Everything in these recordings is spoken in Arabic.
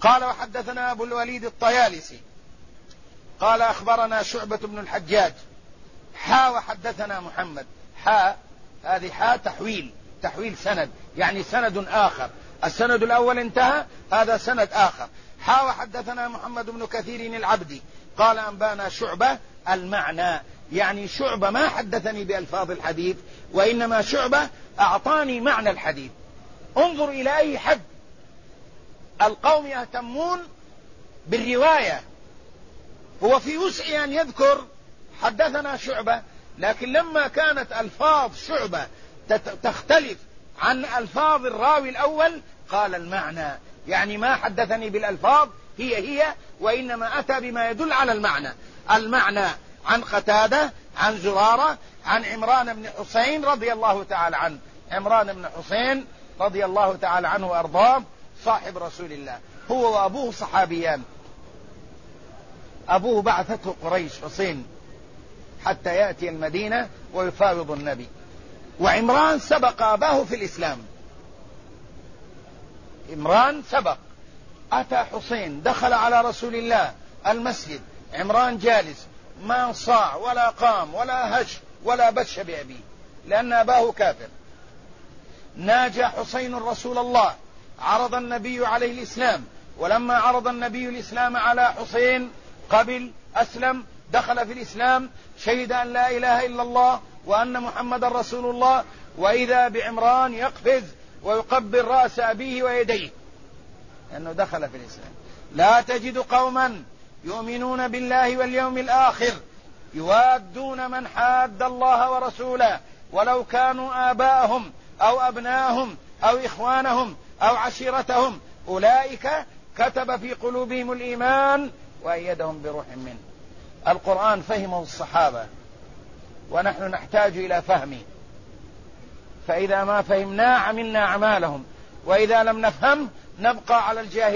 قال وحدثنا أبو الوليد الطيالسي قال أخبرنا شعبة بن الحجاج وحدثنا محمد. هذه تحويل سند، يعني سند آخر، السند الأول انتهى، هذا سند آخر. وحدثنا محمد بن كثير العبدي قال أنبانا شعبة المعنى، يعني شعبة ما حدثني بألفاظ الحديث، وإنما شعبة أعطاني معنى الحديث. انظر إلى أي حد القوم يهتمون بالرواية. هو في وسع أن يذكر حدثنا شعبة، لكن لما كانت ألفاظ شعبة تختلف عن ألفاظ الراوي الأول قال المعنى، يعني ما حدثني بالألفاظ هي وإنما أتى بما يدل على المعنى عن قتادة عن زرارة عن عمران بن حسين رضي الله تعالى عنه. عمران بن حسين رضي الله تعالى عنه وأرضاه صاحب رسول الله، هو وأبوه صحابيان. أبوه بعثته قريش حسين حتى يأتي المدينة ويفاوض النبي، وعمران سبق أباه في الإسلام. عمران سبق، أتى حسين دخل على رسول الله المسجد، عمران جالس ما صاع ولا قام ولا هش ولا بش بأبيه لأن أباه كافر. ناجى حسين رسول الله، عرض النبي عليه الإسلام، ولما عرض النبي الإسلام على حسين قبل، أسلم، دخل في الإسلام، شهد أن لا إله إلا الله وأن محمد رسول الله، وإذا بعمران يقفز ويقبل رأس أبيه ويديه لأنه دخل في الإسلام. لا تجد قوما يؤمنون بالله واليوم الآخر يوادون من حاد الله ورسوله ولو كانوا آباءهم أو أبناءهم أو إخوانهم أو عشيرتهم أولئك كتب في قلوبهم الإيمان وأيدهم بروح منه. القرآن فهمه الصحابة ونحن نحتاج إلى فهمه، فإذا ما فهمنا عملنا أعمالهم، وإذا لم نفهم نبقى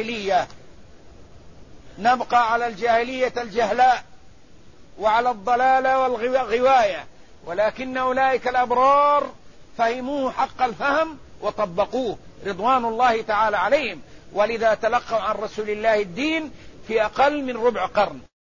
على الجاهلية الجهلاء وعلى الضلالة والغواية. ولكن أولئك الأبرار فهموه حق الفهم وطبقوه رضوان الله تعالى عليهم، ولذا تلقوا عن رسول الله الدين في أقل من ربع قرن.